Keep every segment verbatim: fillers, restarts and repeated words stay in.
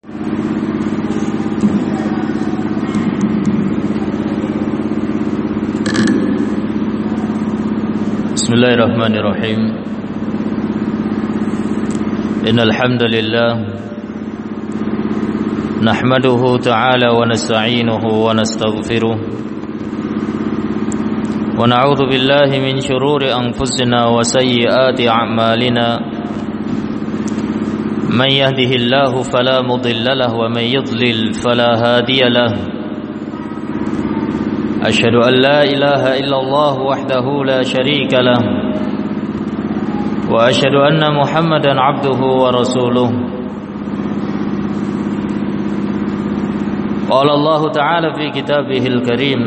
Bismillahirrahmanirrahim. Innal hamdalillah nahmaduhu ta'ala wa nasta'inuhu wa nastaghfiruh wa na'udzu billahi min shururi anfusina wa sayyiati a'malina. Man yahdihillahu fala mudilla lahu wa man yudlil fala hadiya lahu. Asyhadu an la ilaha illallah wahdahu la syarika lah wa asyhadu anna Muhammadan abduhu wa rasuluh. Qala Allah ta'ala fi kitabihil karim,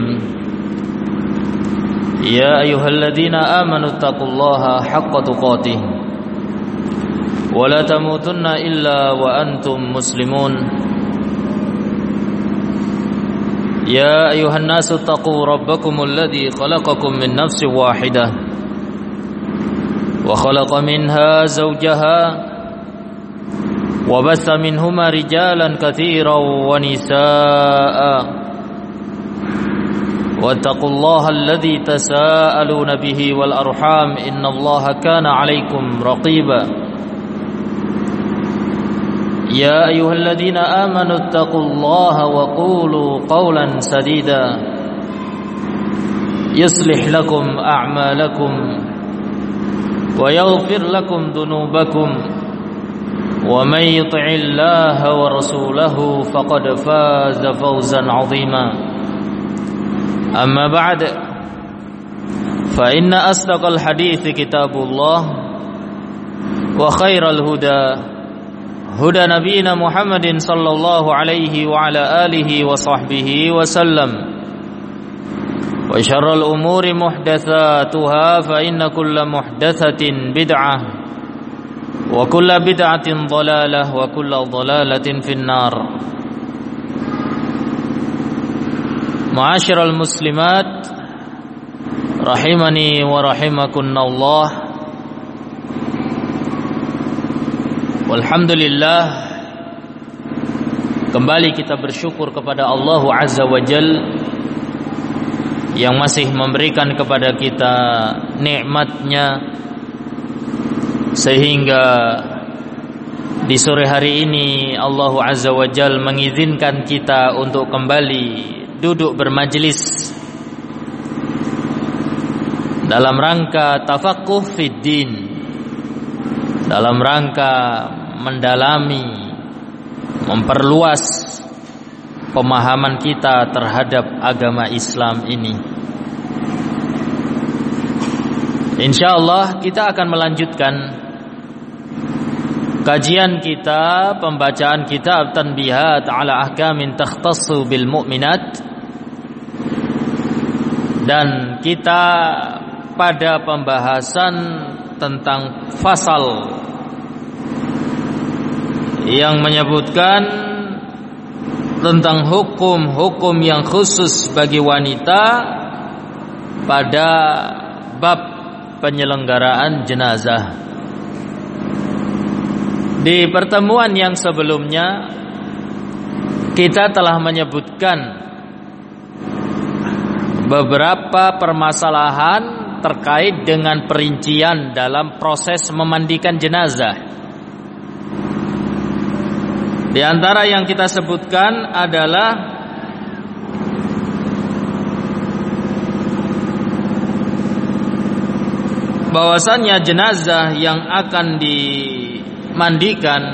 ya ayyuhalladzina amanu taqullaha haqqa tuqatih wa la tamutunna illa wa antum muslimun. يا أيها الناس اتقوا ربكم الذي خلقكم من نفس واحدة وخلق منها زوجها وبث منهما رجالا كثيرا ونساء واتقوا الله الذي تساءلون به والأرحام إن الله كان عليكم رقيبا. يا أيها الذين آمنوا اتقوا الله وقولوا قولا سديدا يصلح لكم أعمالكم ويغفر لكم ذنوبكم ومن يطع الله ورسوله فقد فاز فوزا عظيما. أما بعد فإن أصدق الحديث كتاب الله وخير الهدى هدى نبينا محمد صلى الله عليه وعلى آله وصحبه وسلم وشر الأمور محدثاتها فإن كل محدثة بدعة وكل بدعة ضلالة وكل ضلالة في النار. معاشر المسلمات رحمني ورحمكن الله. Alhamdulillah, kembali kita bersyukur kepada Allah Azza wa Jal yang masih memberikan kepada kita nikmatnya sehingga di sore hari ini Allah Azza wa Jal mengizinkan kita untuk kembali duduk bermajlis dalam rangka tafaqquh fid din, dalam rangka mendalami, memperluas pemahaman kita terhadap agama Islam ini. Insyaallah kita akan melanjutkan kajian kita, pembacaan kitab Tanbihat ala Ahkamin Takhtassu bil Mu'minat, dan kita pada pembahasan tentang fasal yang menyebutkan tentang hukum-hukum yang khusus bagi wanita pada bab penyelenggaraan jenazah. Di pertemuan yang sebelumnya kita telah menyebutkan beberapa permasalahan terkait dengan perincian dalam proses memandikan jenazah. Di antara yang kita sebutkan adalah bahwasannya jenazah yang akan dimandikan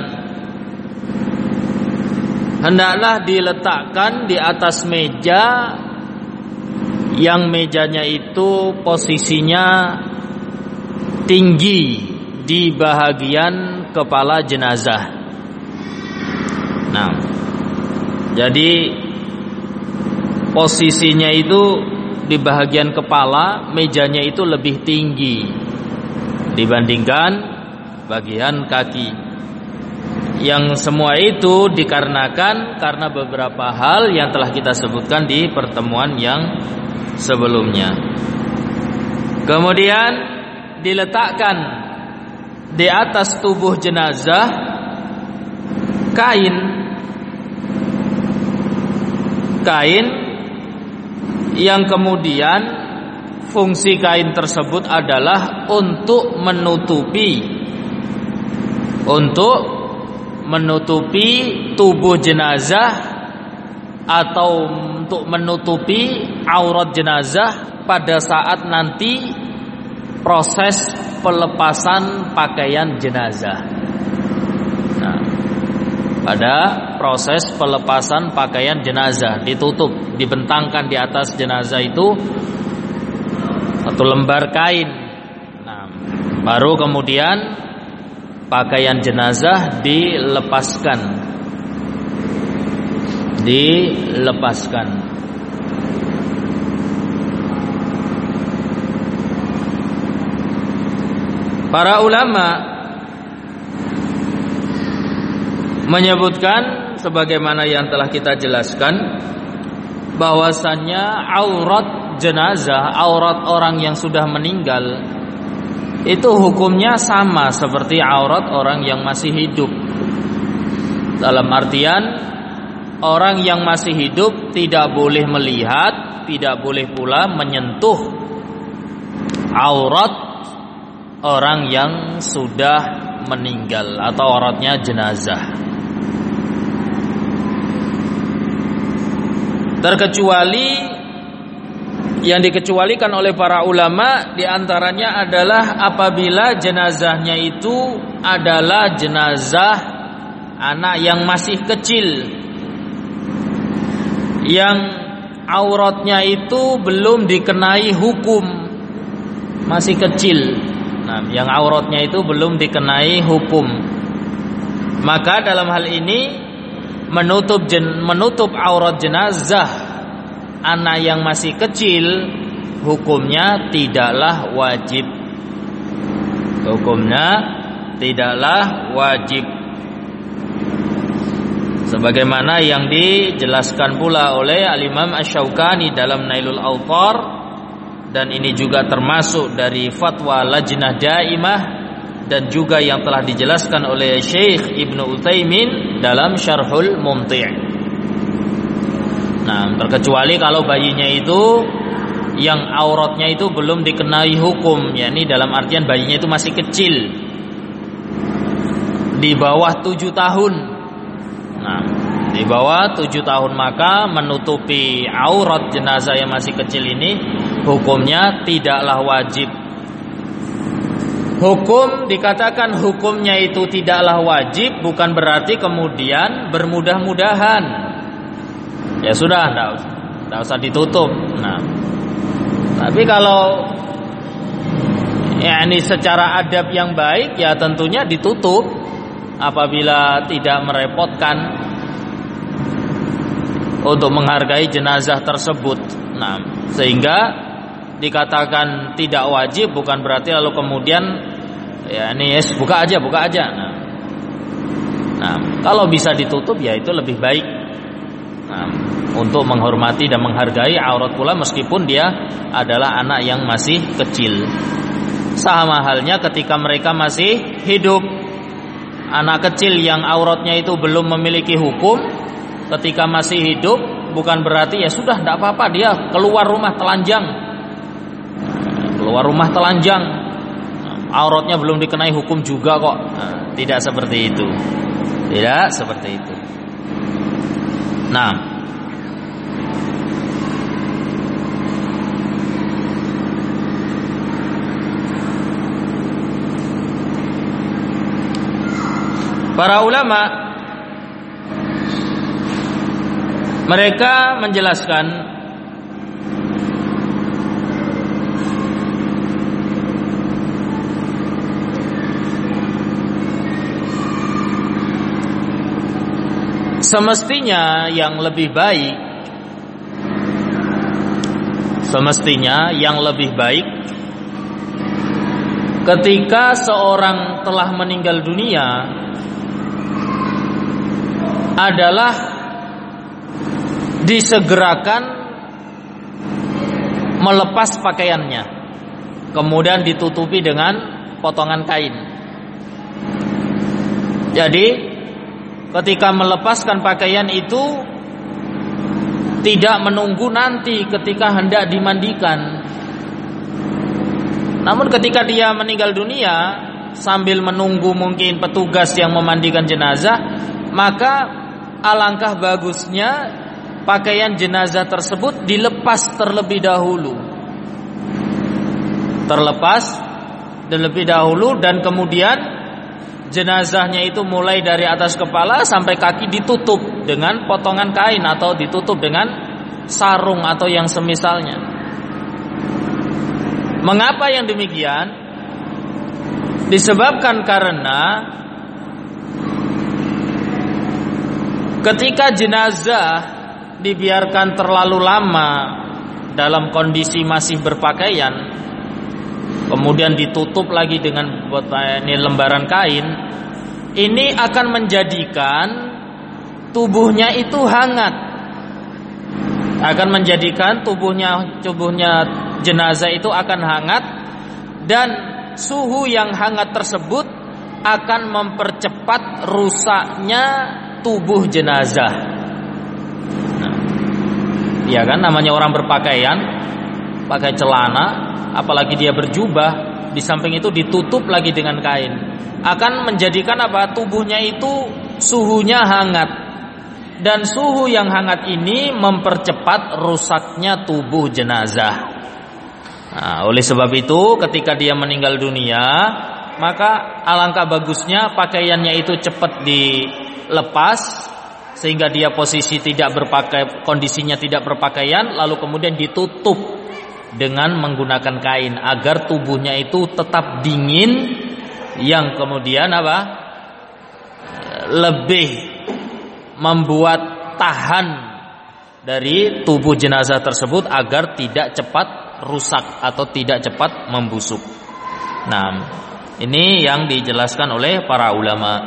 hendaklah diletakkan di atas meja yang mejanya itu posisinya tinggi di bahagian kepala jenazah. Nah, jadi posisinya itu di bahagian kepala, mejanya itu lebih tinggi dibandingkan bagian kaki. Yang semua itu dikarenakan karena beberapa hal yang telah kita sebutkan di pertemuan yang sebelumnya. Kemudian diletakkan di atas tubuh jenazah kain kain yang kemudian fungsi kain tersebut adalah untuk menutupi untuk menutupi tubuh jenazah atau untuk menutupi aurat jenazah pada saat nanti proses pelepasan pakaian jenazah. Nah, pada proses pelepasan pakaian jenazah ditutup, dibentangkan di atas jenazah itu satu lembar kain. Nah, baru kemudian pakaian jenazah dilepaskan. Dilepaskan. Para ulama menyebutkan sebagaimana yang telah kita jelaskan bahwasannya aurat jenazah, aurat orang yang sudah meninggal itu hukumnya sama seperti aurat orang yang masih hidup. Dalam artian orang yang masih hidup tidak boleh melihat, tidak boleh pula menyentuh aurat orang yang sudah meninggal atau auratnya jenazah. Terkecuali yang dikecualikan oleh para ulama diantaranya adalah apabila jenazahnya itu adalah jenazah anak yang masih kecil, yang auratnya itu belum dikenai hukum, masih kecil. Nah, yang auratnya itu belum dikenai hukum. Maka dalam hal ini menutup jen, menutup aurat jenazah anak yang masih kecil hukumnya tidaklah wajib. Hukumnya tidaklah wajib. Sebagaimana yang dijelaskan pula oleh Al-Imam Asy-Syaukani dalam Nailul Awtar, dan ini juga termasuk dari fatwa Lajnah Daimah dan juga yang telah dijelaskan oleh Syekh Ibnu Utsaimin dalam Syarhul Mumti'. Nah, terkecuali kalau bayinya itu yang auratnya itu belum dikenai hukum, yakni dalam artian bayinya itu masih kecil, di bawah tujuh tahun. Nah, di bawah tujuh tahun maka menutupi aurat jenazah yang masih kecil ini hukumnya tidaklah wajib. Hukum dikatakan hukumnya itu tidaklah wajib bukan berarti kemudian bermudah-mudahan. Ya sudah, tidak usah, tidak usah ditutup. Nah, tapi kalau ya ini secara adab yang baik ya tentunya ditutup apabila tidak merepotkan untuk menghargai jenazah tersebut. Nah, sehingga dikatakan tidak wajib bukan berarti lalu kemudian ya ini yes, buka aja, buka aja. Nah, nah, kalau bisa ditutup ya itu lebih baik. Nah, untuk menghormati dan menghargai aurat pula meskipun dia adalah anak yang masih kecil. Sama halnya ketika mereka masih hidup. Anak kecil yang auratnya itu belum memiliki hukum ketika masih hidup bukan berarti ya sudah tidak apa-apa dia keluar rumah telanjang. Keluar rumah telanjang, auratnya belum dikenai hukum juga kok. Nah, tidak seperti itu. Tidak seperti itu. Nah, para ulama mereka menjelaskan semestinya yang lebih baik semestinya yang lebih baik ketika seorang telah meninggal dunia adalah disegerakan melepas pakaiannya, kemudian ditutupi dengan potongan kain. Jadi ketika melepaskan pakaian itu tidak menunggu nanti ketika hendak dimandikan. Namun ketika dia meninggal dunia sambil menunggu mungkin petugas yang memandikan jenazah, maka alangkah bagusnya pakaian jenazah tersebut dilepas terlebih dahulu. Terlepas terlebih dahulu dan kemudian jenazahnya itu mulai dari atas kepala sampai kaki ditutup dengan potongan kain atau ditutup dengan sarung atau yang semisalnya. Mengapa yang demikian? Disebabkan karena ketika jenazah dibiarkan terlalu lama dalam kondisi masih berpakaian, kemudian ditutup lagi dengan ini lembaran kain, ini akan menjadikan tubuhnya itu hangat, akan menjadikan tubuhnya tubuhnya jenazah itu akan hangat, dan suhu yang hangat tersebut akan mempercepat rusaknya tubuh jenazah. Nah, ya kan, namanya orang berpakaian, pakai celana, apalagi dia berjubah, di samping itu ditutup lagi dengan kain, akan menjadikan apa? Tubuhnya itu suhunya hangat, dan suhu yang hangat ini mempercepat rusaknya tubuh jenazah. Nah, oleh sebab itu ketika dia meninggal dunia, maka alangkah bagusnya pakaiannya itu cepat dilepas sehingga dia posisi tidak berpakai, kondisinya tidak berpakaian, lalu kemudian ditutup dengan menggunakan kain agar tubuhnya itu tetap dingin, yang kemudian apa? Lebih membuat tahan dari tubuh jenazah tersebut agar tidak cepat rusak atau tidak cepat membusuk. Nah, ini yang dijelaskan oleh para ulama.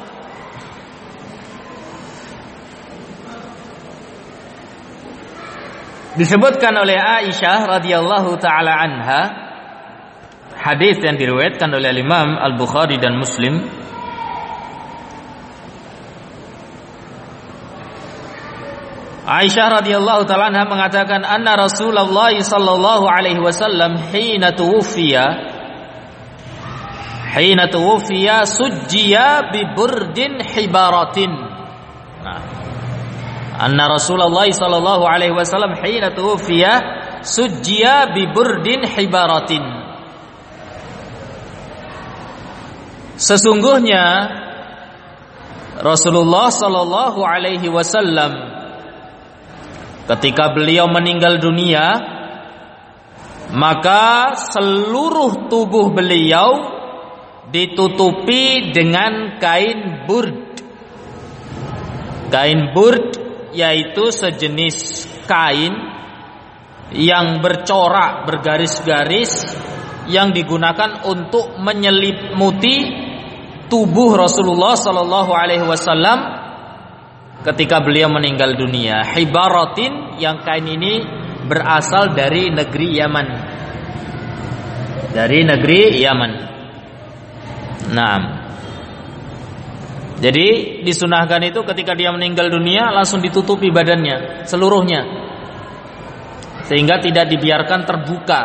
Disebutkan oleh Aisyah radhiyallahu taala anha, hadis yang diriwayatkan oleh Imam Al-Bukhari dan Muslim, Aisyah radhiyallahu taala anha mengatakan, anna Rasulullah sallallahu alaihi wasallam hina tuwfiya hina tuwfiya sujjiya bi burdin hibaratin. Nah, anna Rasulullah sallallahu alaihi wasallam hina tuwfiya sujjiya bi burdin hibaratin. Sesungguhnya Rasulullah sallallahu alaihi wasallam ketika beliau meninggal dunia, maka seluruh tubuh beliau ditutupi dengan kain burd. Kain burd yaitu sejenis kain yang bercorak, bergaris-garis, yang digunakan untuk menyelimuti tubuh Rasulullah sallallahu alaihi wasallam ketika beliau meninggal dunia. Hibaratin, yang kain ini berasal dari negeri Yaman. Dari negeri Yaman. Nah, jadi disunahkan itu ketika dia meninggal dunia langsung ditutupi badannya seluruhnya, sehingga tidak dibiarkan terbuka,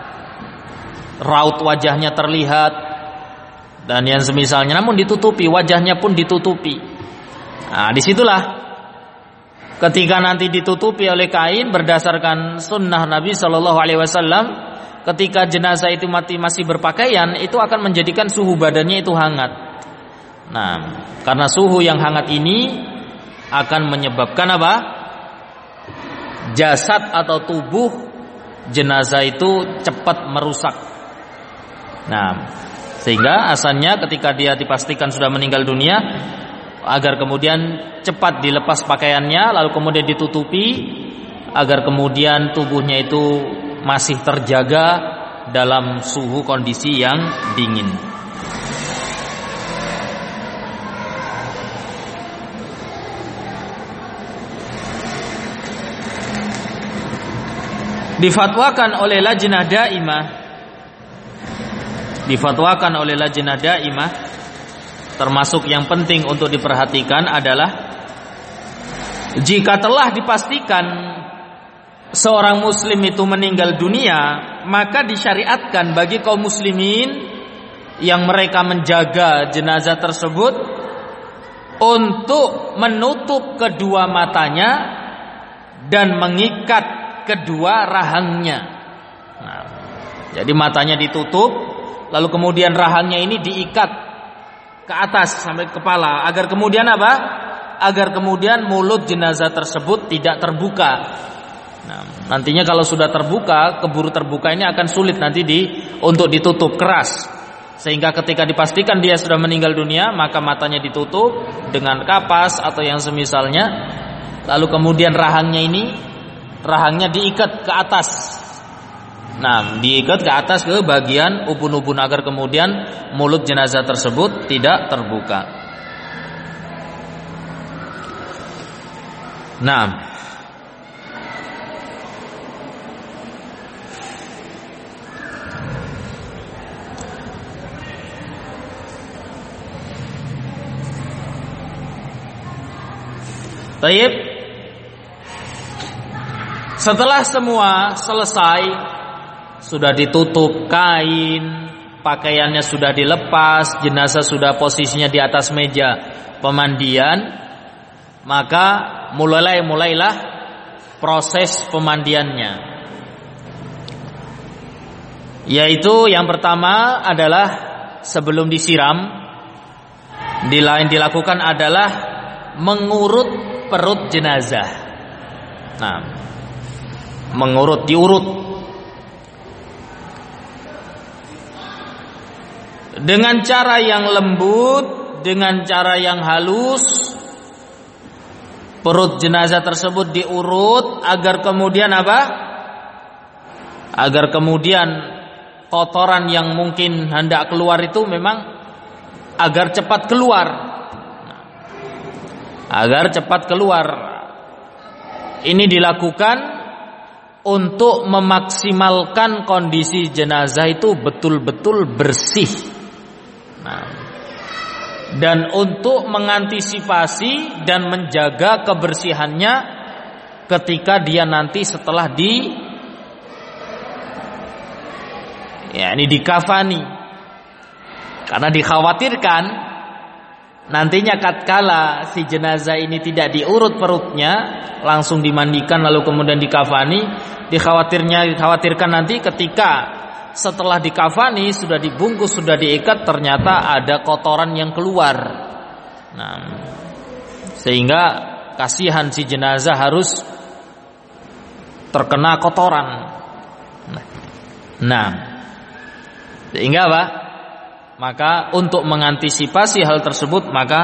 raut wajahnya terlihat dan yang semisalnya, namun ditutupi, wajahnya pun ditutupi. Nah, disitulah ketika nanti ditutupi oleh kain berdasarkan sunnah Nabi Shallallahu Alaihi Wasallam, ketika jenazah itu mati masih berpakaian, itu akan menjadikan suhu badannya itu hangat. Nah, karena suhu yang hangat ini akan menyebabkan apa? Jasad atau tubuh jenazah itu cepat merusak. Nah, sehingga asalnya ketika dia dipastikan sudah meninggal dunia, agar kemudian cepat dilepas pakaiannya, lalu kemudian ditutupi, agar kemudian tubuhnya itu masih terjaga dalam suhu kondisi yang dingin. Difatwakan oleh Lajnah Daimah, difatwakan oleh Lajnah Daimah, termasuk yang penting untuk diperhatikan adalah Jika telah dipastikan seorang muslim itu meninggal dunia, maka disyariatkan bagi kaum muslimin yang mereka menjaga jenazah tersebut untuk menutup kedua matanya dan mengikat kedua rahangnya. Nah, jadi matanya ditutup, lalu kemudian rahangnya ini diikat ke atas sampai kepala, agar kemudian apa? Agar kemudian mulut jenazah tersebut tidak terbuka. Nah, nantinya kalau sudah terbuka, keburu terbuka ini akan sulit nanti di untuk ditutup keras, sehingga ketika dipastikan dia sudah meninggal dunia, maka matanya ditutup dengan kapas atau yang semisalnya, lalu kemudian rahangnya ini rahangnya diikat ke atas. Nah, diikat ke atas ke bagian ubun-ubun agar kemudian mulut jenazah tersebut tidak terbuka. Nah, baik. Setelah semua selesai, sudah ditutup kain, pakaiannya sudah dilepas, jenazah sudah posisinya di atas meja pemandian, maka mulailah mulailah proses pemandiannya. Yaitu yang pertama adalah sebelum disiram, dilakukan adalah mengurut perut jenazah. Nah, mengurut, diurut dengan cara yang lembut, dengan cara yang halus. Perut jenazah tersebut diurut agar kemudian apa? Agar kemudian kotoran yang mungkin hendak keluar itu memang agar cepat keluar. Agar cepat keluar. Ini dilakukan untuk memaksimalkan kondisi jenazah itu betul-betul bersih. Nah, dan untuk mengantisipasi dan menjaga kebersihannya ketika dia nanti setelah di ya ini dikafani, karena dikhawatirkan nantinya tatkala si jenazah ini tidak diurut perutnya, langsung dimandikan lalu kemudian dikafani, dikhawatirnya dikhawatirkan nanti ketika setelah dikafani, sudah dibungkus, sudah diikat, ternyata ada kotoran yang keluar. Nah, sehingga kasihan si jenazah harus terkena kotoran. Nah, sehingga apa? Maka untuk mengantisipasi hal tersebut, maka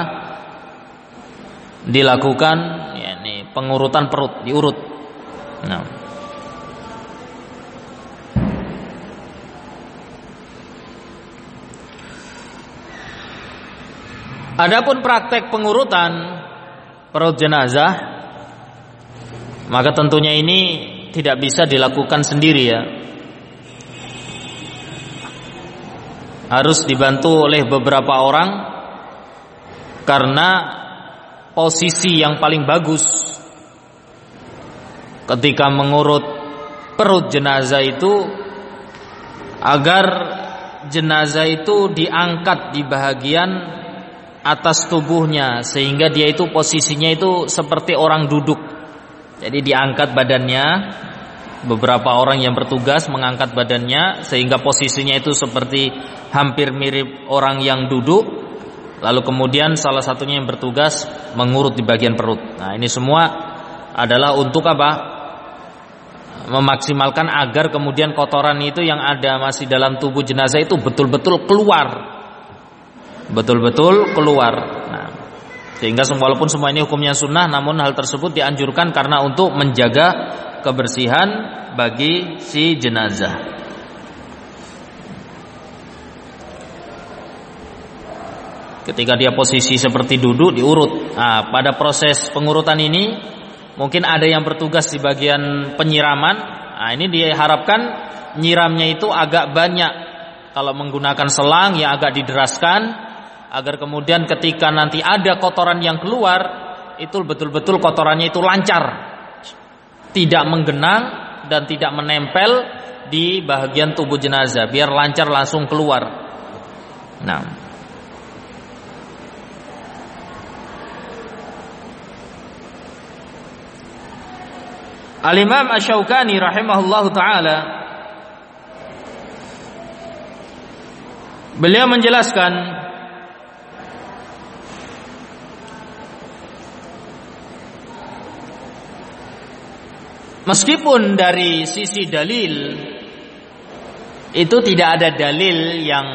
dilakukan yakni pengurutan perut, diurut. Nah, adapun praktek pengurutan perut jenazah, maka tentunya ini tidak bisa dilakukan sendiri ya. Harus dibantu oleh beberapa orang, karena posisi yang paling bagus ketika mengurut perut jenazah itu agar jenazah itu diangkat di bagian atas tubuhnya, sehingga dia itu posisinya itu seperti orang duduk. Jadi diangkat badannya, beberapa orang yang bertugas mengangkat badannya sehingga posisinya itu seperti hampir mirip orang yang duduk. Lalu kemudian salah satunya yang bertugas mengurut di bagian perut. Nah, ini semua adalah untuk apa? Memaksimalkan agar kemudian kotoran itu yang ada masih dalam tubuh jenazah itu betul-betul keluar. Betul-betul keluar. Nah, sehingga walaupun semua ini hukumnya sunnah, namun hal tersebut dianjurkan karena untuk menjaga kebersihan bagi si jenazah. Ketika dia posisi seperti duduk, diurut. Nah, pada proses pengurutan ini mungkin ada yang bertugas di bagian penyiraman. Nah, ini diharapkan nyiramnya itu agak banyak. Kalau menggunakan selang ya agak dideraskan, agar kemudian ketika nanti ada kotoran yang keluar, itu betul-betul kotorannya itu lancar, tidak menggenang dan tidak menempel di bagian tubuh jenazah, biar lancar langsung keluar. Nah, Al-Imam Asy-Syaukani rahimahullahu taala beliau menjelaskan meskipun dari sisi dalil itu tidak ada dalil yang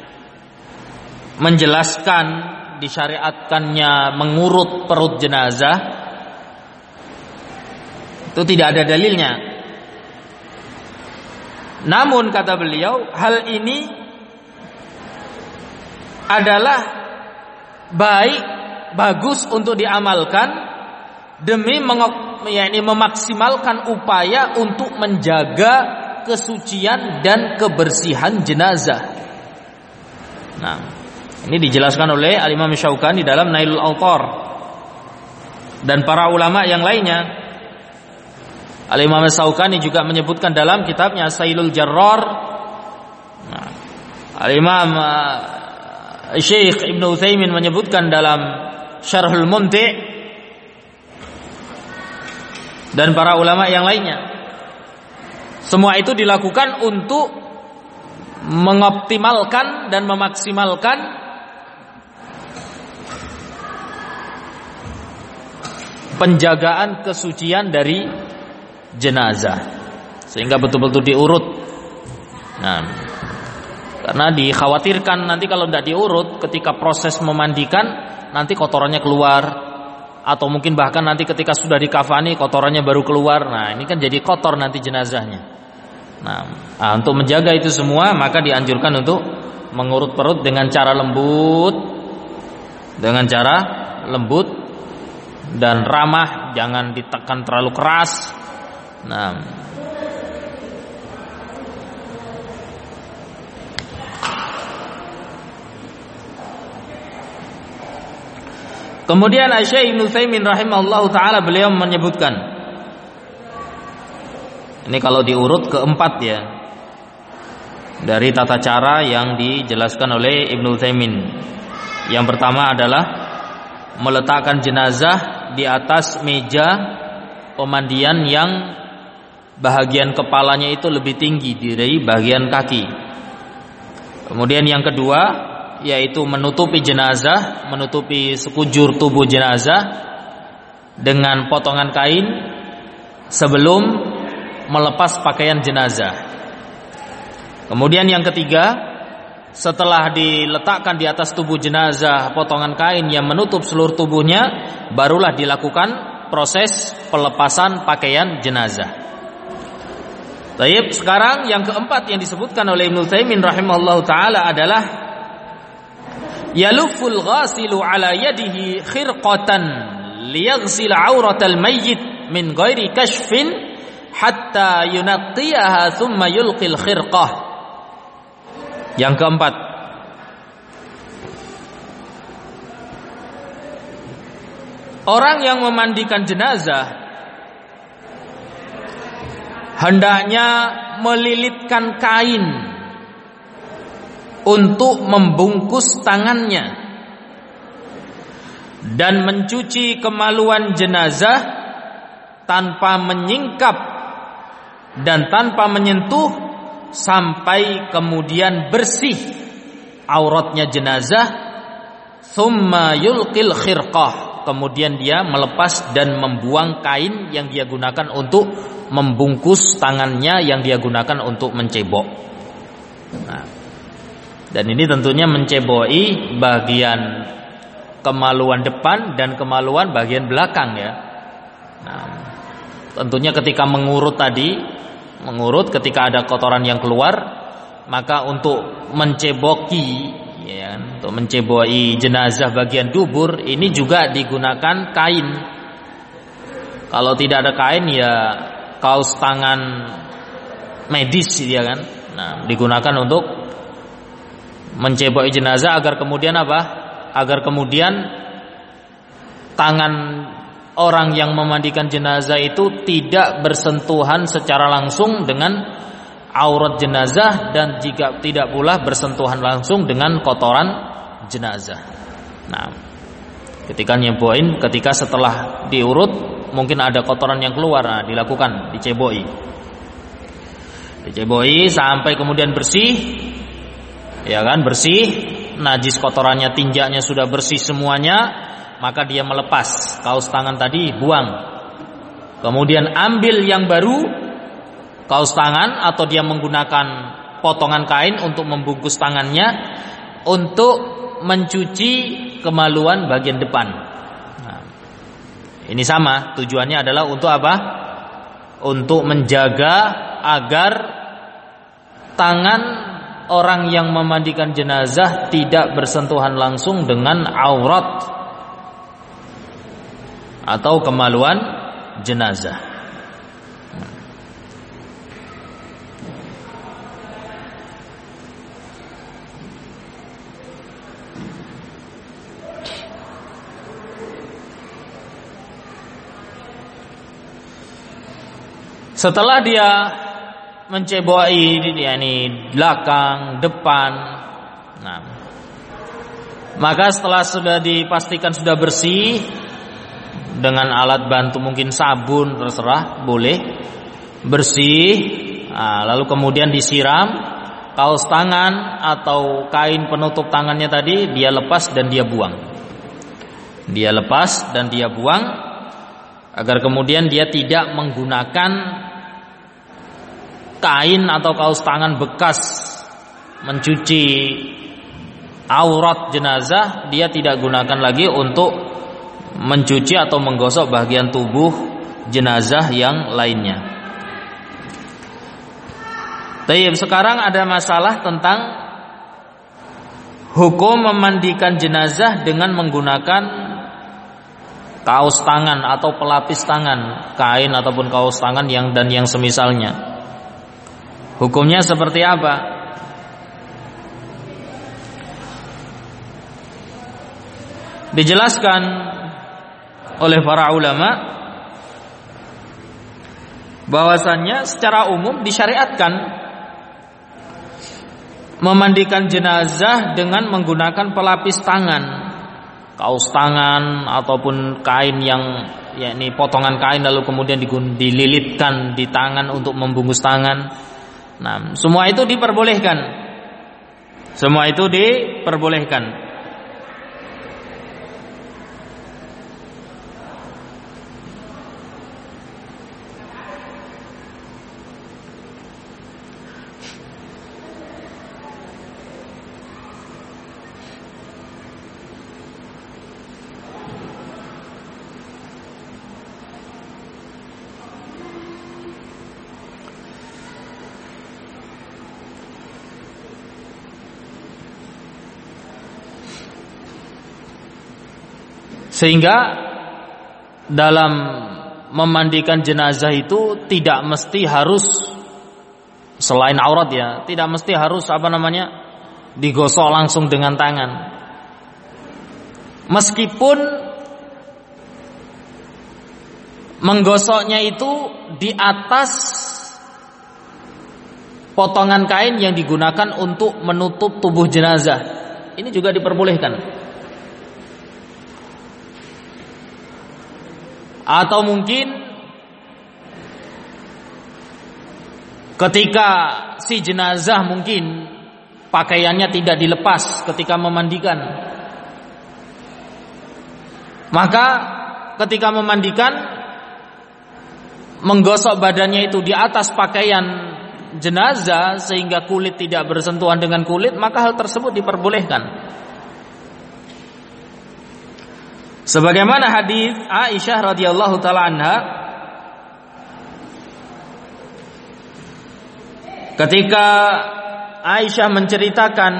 menjelaskan disyariatkannya mengurut perut jenazah, itu tidak ada dalilnya. Namun kata beliau, hal ini adalah baik, bagus untuk diamalkan demi mengok, yakni memaksimalkan upaya untuk menjaga kesucian dan kebersihan jenazah. Nah, ini dijelaskan oleh Al-Imam Syaukani dalam Nailul Awtar dan para ulama yang lainnya. Al-Imam Syaukani juga menyebutkan dalam kitabnya Sailul Jarrar. Nah, Al-Imam uh, Syekh Ibnu Utsaimin menyebutkan dalam Syarhul Mumti' dan para ulama yang lainnya. Semua itu dilakukan untuk mengoptimalkan dan memaksimalkan penjagaan kesucian dari jenazah, sehingga betul-betul diurut. Nah, karena dikhawatirkan nanti kalau tidak diurut, ketika proses memandikan nanti kotorannya keluar, atau mungkin bahkan nanti ketika sudah dikafani kotorannya baru keluar. Nah, ini kan jadi kotor nanti jenazahnya. Nah, nah untuk menjaga itu semua maka dianjurkan untuk mengurut perut dengan cara lembut, dengan cara lembut dan ramah, jangan ditekan terlalu keras. Nah, kemudian Syekh Ibnu Utsaimin rahimahullahu taala beliau menyebutkan, ini kalau diurut keempat ya dari tata cara yang dijelaskan oleh Ibnu Utsaimin. Yang pertama adalah meletakkan jenazah di atas meja pemandian yang bahagian kepalanya itu lebih tinggi dari bagian kaki. Kemudian yang kedua yaitu menutupi jenazah, menutupi sekujur tubuh jenazah dengan potongan kain sebelum melepas pakaian jenazah. Kemudian yang ketiga, setelah diletakkan di atas tubuh jenazah potongan kain yang menutup seluruh tubuhnya, barulah dilakukan proses pelepasan pakaian jenazah. Baik, sekarang yang keempat yang disebutkan oleh Ibnu Utsaimin rahimahullahu taala adalah yaluful ghasilu ala yadihi khirqatan liyaghsil auratal mayyit min ghairi kashfin hatta yunaqqiyaha thumma yulqil khirqah. Yang keempat, orang yang memandikan jenazah hendaknya melilitkan kain untuk membungkus tangannya dan mencuci kemaluan jenazah tanpa menyingkap dan tanpa menyentuh sampai kemudian bersih auratnya jenazah. Thumma yulqil khirqah, kemudian dia melepas dan membuang kain yang dia gunakan untuk membungkus tangannya yang dia gunakan untuk mencebok. Nah, dan ini tentunya menceboi bagian kemaluan depan dan kemaluan bagian belakang ya. Nah, tentunya ketika mengurut tadi, mengurut ketika ada kotoran yang keluar, maka untuk menceboki ya, untuk menceboi jenazah bagian dubur ini juga digunakan kain. Kalau tidak ada kain ya kaos tangan medis ya kan. Nah, digunakan untuk menceboi jenazah agar kemudian apa? Agar kemudian tangan orang yang memandikan jenazah itu tidak bersentuhan secara langsung dengan aurat jenazah dan jika tidak pula bersentuhan langsung dengan kotoran jenazah. Nah, ketika nyeboin, ketika setelah diurut mungkin ada kotoran yang keluar, nah, dilakukan diceboi, diceboi sampai kemudian bersih, ya kan, bersih, najis kotorannya, tinjaknya sudah bersih semuanya. Maka dia melepas kaos tangan tadi, buang. Kemudian ambil yang baru kaos tangan, atau dia menggunakan potongan kain untuk membungkus tangannya untuk mencuci kemaluan bagian depan. Nah, ini sama, tujuannya adalah untuk apa? Untuk menjaga agar tangan orang yang memandikan jenazah tidak bersentuhan langsung dengan aurat atau kemaluan jenazah. Setelah dia menceboi, yakni belakang, depan, nah, maka setelah sudah dipastikan sudah bersih dengan alat bantu, mungkin sabun, terserah, boleh, bersih, nah, lalu kemudian disiram kaos tangan atau kain penutup tangannya tadi, dia lepas dan dia buang. Dia lepas dan dia buang agar kemudian dia tidak menggunakan kain atau kaos tangan bekas mencuci aurat jenazah, dia tidak gunakan lagi untuk mencuci atau menggosok bagian tubuh jenazah yang lainnya. Baik, sekarang ada masalah tentang hukum memandikan jenazah dengan menggunakan kaos tangan atau pelapis tangan, kain ataupun kaos tangan yang dan yang semisalnya. Hukumnya seperti apa? Dijelaskan oleh para ulama bahwasannya secara umum disyariatkan memandikan jenazah dengan menggunakan pelapis tangan, kaos tangan ataupun kain yang yakni potongan kain lalu kemudian dililitkan di tangan untuk membungkus tangan. Nah, semua itu diperbolehkan. Semua itu diperbolehkan. Sehingga dalam memandikan jenazah itu tidak mesti harus selain aurat, ya, tidak mesti harus apa namanya digosok langsung dengan tangan. Meskipun menggosoknya itu di atas potongan kain yang digunakan untuk menutup tubuh jenazah, ini juga diperbolehkan. Atau mungkin ketika si jenazah mungkin pakaiannya tidak dilepas ketika memandikan, maka ketika memandikan menggosok badannya itu di atas pakaian jenazah sehingga kulit tidak bersentuhan dengan kulit, maka hal tersebut diperbolehkan. Sebagaimana hadis Aisyah radhiyallahu taala anha ketika Aisyah menceritakan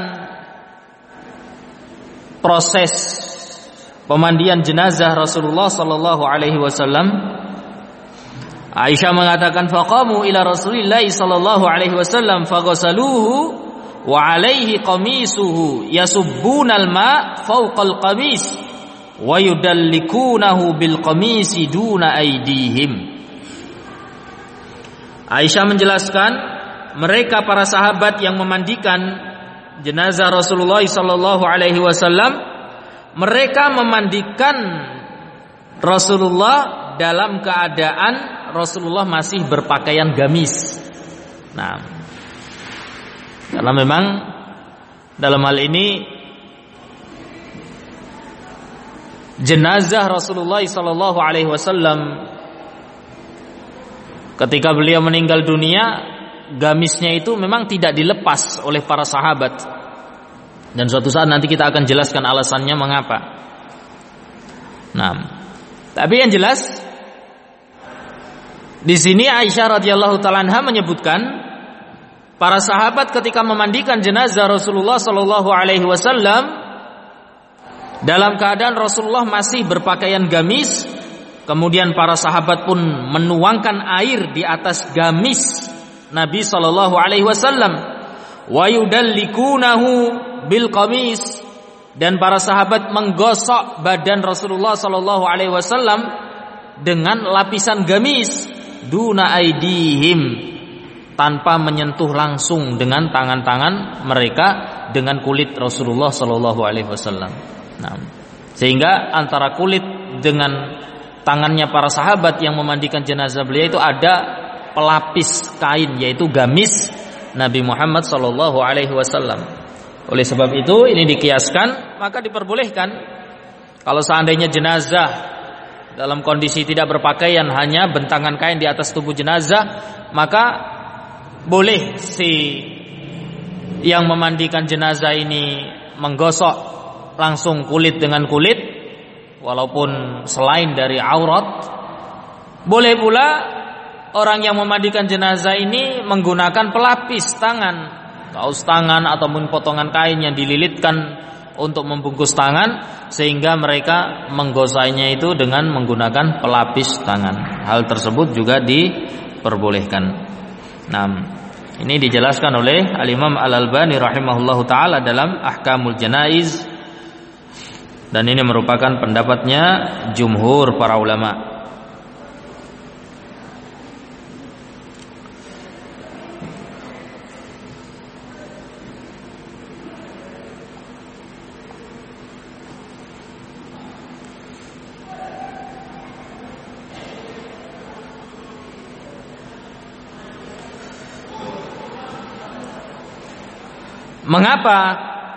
proses pemandian jenazah Rasulullah sallallahu alaihi wasallam, Aisyah mengatakan faqamu ila Rasulillah sallallahu alaihi wasallam faghasaluhu wa alaihi qamisuhu yasubbunal ma fawqal qamis wa yudallikunahu bil qamisi duna aydihim. Aisyah menjelaskan, mereka para sahabat yang memandikan jenazah Rasulullah sallallahu alaihi wasallam, mereka memandikan Rasulullah dalam keadaan Rasulullah masih berpakaian gamis. Nah, karena memang dalam hal ini jenazah Rasulullah sallallahu alaihi wasallam ketika beliau meninggal dunia, gamisnya itu memang tidak dilepas oleh para sahabat. Dan suatu saat nanti kita akan jelaskan alasannya mengapa. Nah, tapi yang jelas di sini Aisyah radhiyallahu taala anha menyebutkan para sahabat ketika memandikan jenazah Rasulullah sallallahu alaihi wasallam dalam keadaan Rasulullah masih berpakaian gamis, kemudian para sahabat pun menuangkan air di atas gamis Nabi sallallahu alaihi wasallam, wa yudallikunahu bil qamis, dan para sahabat menggosok badan Rasulullah sallallahu alaihi wasallam dengan lapisan gamis duna aidihim, tanpa menyentuh langsung dengan tangan-tangan mereka dengan kulit Rasulullah sallallahu alaihi wasallam. Nah, sehingga antara kulit dengan tangannya para sahabat yang memandikan jenazah beliau itu ada pelapis kain, yaitu gamis Nabi Muhammad sallallahu alaihi wasallam. Oleh sebab itu ini dikiaskan, maka diperbolehkan kalau seandainya jenazah dalam kondisi tidak berpakaian, hanya bentangan kain di atas tubuh jenazah, maka boleh si yang memandikan jenazah ini menggosok langsung kulit dengan kulit, walaupun selain dari aurat. Boleh pula orang yang memandikan jenazah ini menggunakan pelapis tangan, kaos tangan ataupun potongan kain yang dililitkan untuk membungkus tangan, sehingga mereka menggosoknya itu dengan menggunakan pelapis tangan. Hal tersebut juga diperbolehkan. Nah, ini dijelaskan oleh Al-Imam Al-Albani rahimahullahu taala dalam Ahkamul Janaiz, dan ini merupakan pendapatnya jumhur para ulama. Mengapa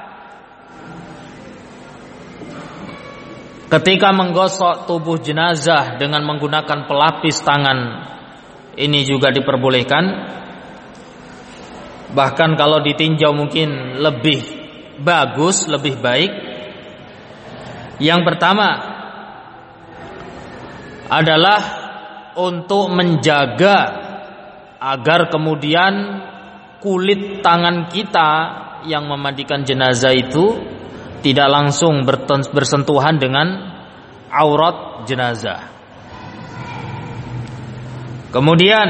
ketika menggosok tubuh jenazah dengan menggunakan pelapis tangan ini juga diperbolehkan? Bahkan kalau ditinjau mungkin lebih bagus, lebih baik. Yang pertama adalah untuk menjaga agar kemudian kulit tangan kita yang memandikan jenazah itu tidak langsung bersentuhan dengan aurat jenazah. Kemudian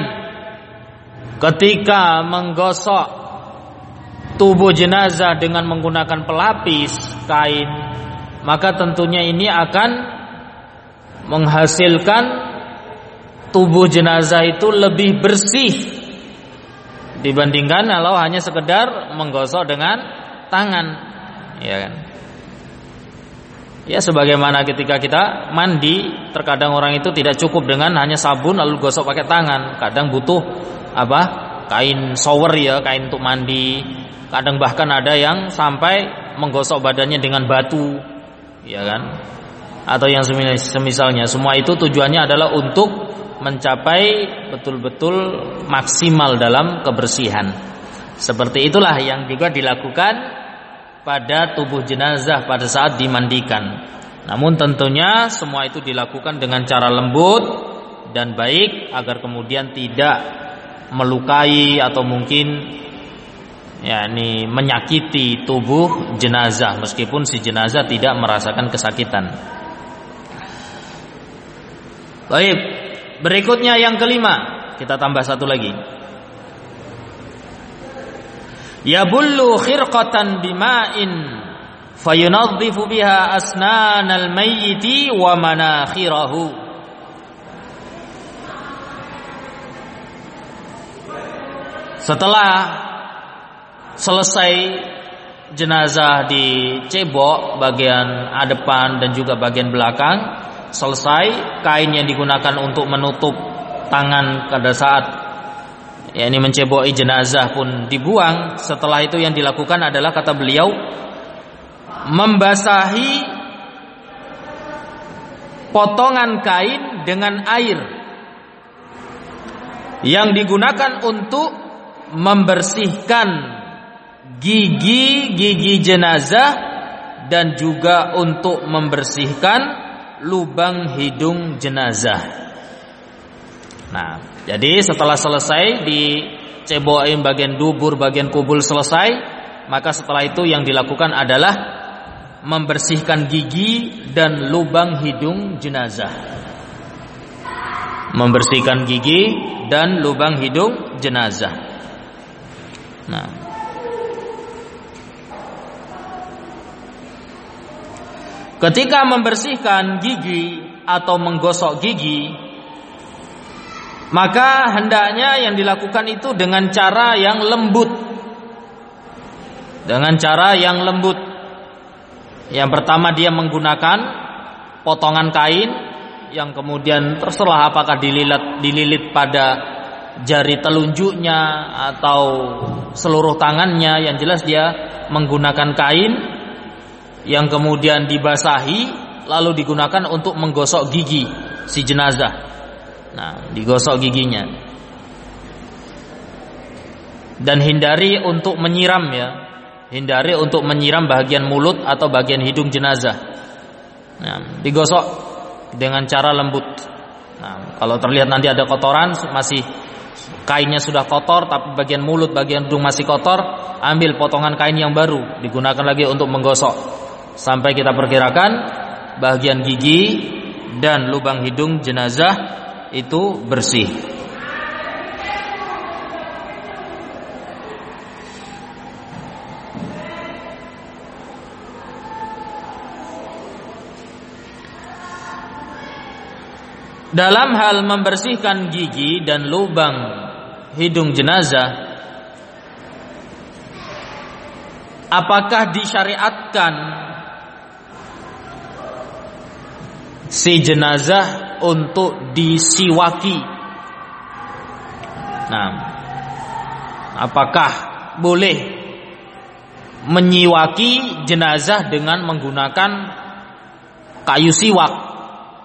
ketika menggosok tubuh jenazah dengan menggunakan pelapis kain, maka tentunya ini akan menghasilkan tubuh jenazah itu lebih bersih dibandingkan kalau hanya sekedar menggosok dengan tangan, ya kan? Ya, sebagaimana ketika kita mandi, terkadang orang itu tidak cukup dengan hanya sabun lalu gosok pakai tangan. Kadang butuh apa? Kain shower, ya, kain untuk mandi. Kadang bahkan ada yang sampai menggosok badannya dengan batu, ya kan? Atau yang semisalnya. Semua itu tujuannya adalah untuk mencapai betul-betul maksimal dalam kebersihan. Seperti itulah yang juga dilakukan pada tubuh jenazah pada saat dimandikan. Namun tentunya semua itu dilakukan dengan cara lembut dan baik agar kemudian tidak melukai atau mungkin yakni menyakiti tubuh jenazah, meskipun si jenazah tidak merasakan kesakitan. Baik, berikutnya yang kelima, kita tambah satu lagi. Yabullu khirqatan bima'in fayunadhifu biha asnanal mayyiti wa manakhirahu. Setelah selesai jenazah dicebok bagian depan dan juga bagian belakang, selesai, kain yang digunakan untuk menutup tangan pada saat yakni menceboki jenazah pun dibuang. Setelah itu yang dilakukan adalah, kata beliau, membasahi potongan kain dengan air yang digunakan untuk membersihkan gigi-gigi jenazah dan juga untuk membersihkan lubang hidung jenazah. Nah, jadi setelah selesai dicebokin bagian dubur, bagian kubul selesai, maka setelah itu yang dilakukan adalah membersihkan gigi dan lubang hidung jenazah. Membersihkan gigi dan lubang hidung jenazah. Nah, ketika membersihkan gigi atau menggosok gigi, maka hendaknya yang dilakukan itu dengan cara yang lembut. Dengan cara yang lembut. Yang pertama, dia menggunakan potongan kain yang kemudian terserah apakah dililit, dililit pada jari telunjuknya atau seluruh tangannya, yang jelas dia menggunakan kain yang kemudian dibasahi lalu digunakan untuk menggosok gigi si jenazah. Nah, digosok giginya. Dan hindari untuk menyiram ya. Hindari untuk menyiram bagian mulut atau bagian hidung jenazah. Nah, digosok dengan cara lembut. Nah, kalau terlihat nanti ada kotoran, masih kainnya sudah kotor tapi bagian mulut, bagian hidung masih kotor, ambil potongan kain yang baru, digunakan lagi untuk menggosok sampai kita perkirakan bagian gigi dan lubang hidung jenazah itu bersih. Dalam hal membersihkan gigi dan lubang hidung jenazah, apakah disyariatkan si jenazah untuk disiwaki? Nah, apakah boleh menyiwaki jenazah dengan menggunakan kayu siwak?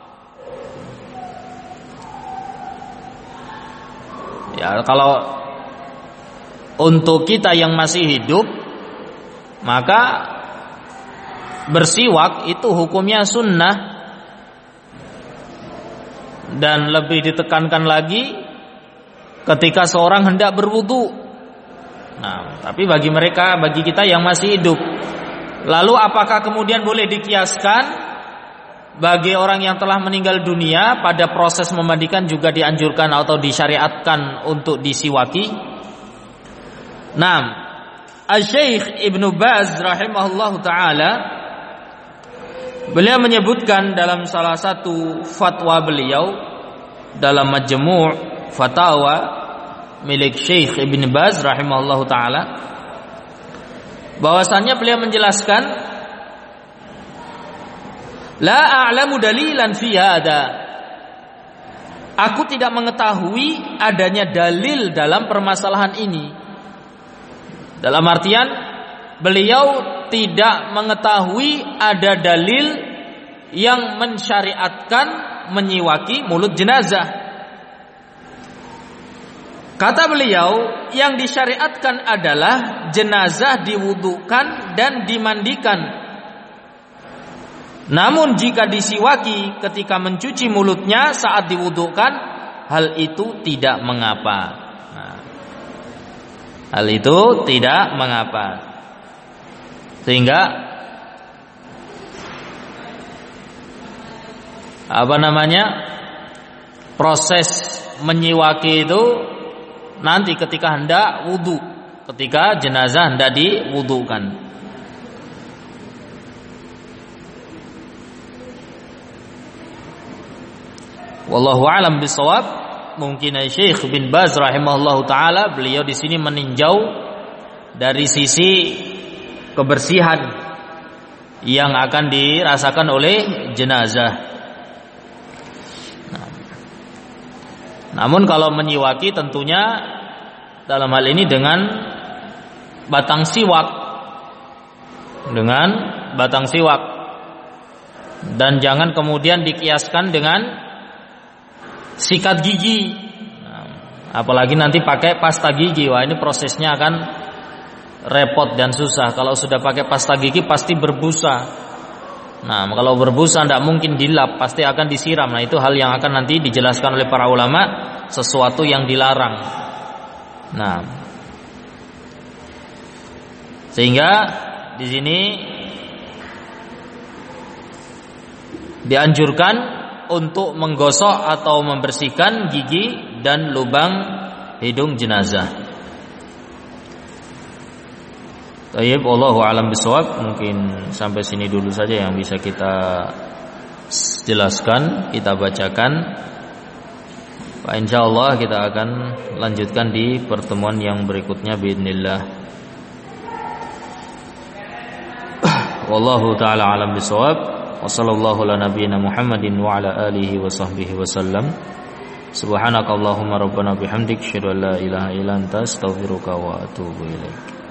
Ya, kalau untuk kita yang masih hidup, maka bersiwak itu hukumnya sunnah, dan lebih ditekankan lagi ketika seorang hendak berwudu. Nah, tapi bagi mereka, bagi kita yang masih hidup, lalu apakah kemudian boleh dikiaskan bagi orang yang telah meninggal dunia? Pada proses memandikan juga dianjurkan atau disyariatkan untuk disiwaki. Nah, Asy-Syaikh Ibnu Baz rahimahullahu taala, beliau menyebutkan dalam salah satu fatwa beliau dalam Majmu' Fatawa milik Syekh Ibnu Baz rahimahullahu taala, bahwasannya beliau menjelaskan, la a'lamu dalilan fi hada. Aku tidak mengetahui adanya dalil dalam permasalahan ini. Dalam artian, beliau tidak mengetahui ada dalil yang mensyariatkan menyiwaki mulut jenazah. Kata beliau, yang disyariatkan adalah jenazah diwudukan dan dimandikan. Namun jika disiwaki ketika mencuci mulutnya saat diwudukan, hal itu tidak mengapa. Nah, hal itu tidak mengapa. Sehingga apa namanya, proses menyiwaki itu nanti ketika hendak wudu, ketika jenazah hendak diwudukan. Wallahu a'lam bishawab. Mungkin Syekh bin Baz rahimahullahu taala beliau di sini meninjau dari sisi kebersihan yang akan dirasakan oleh jenazah. Nah, namun kalau menyiwaki tentunya dalam hal ini dengan batang siwak, dengan batang siwak, dan jangan kemudian dikiaskan dengan sikat gigi. Nah, apalagi nanti pakai pasta gigi, wah ini prosesnya akan repot dan susah. Kalau sudah pakai pasta gigi pasti berbusa. Nah, kalau berbusa tidak mungkin dilap, pasti akan disiram. Nah, itu hal yang akan nanti dijelaskan oleh para ulama, sesuatu yang dilarang. Nah, sehingga di sini dianjurkan untuk menggosok atau membersihkan gigi dan lubang hidung jenazah. Tayyib, wallahu a'lam bishawab. Mungkin sampai sini dulu saja yang bisa kita jelaskan, kita bacakan. Pak, insyaallah kita akan lanjutkan di pertemuan yang berikutnya biidznillah. Wallahu taala a'lam bishawab. Wa sallallahu ala nabiyyina Muhammadin wa ala alihi wa sahbihi wa sallam. Subhanakallahumma rabbana bihamdik, asyhadu an la ilaha illa anta, astaghfiruka wa atubu ilaik.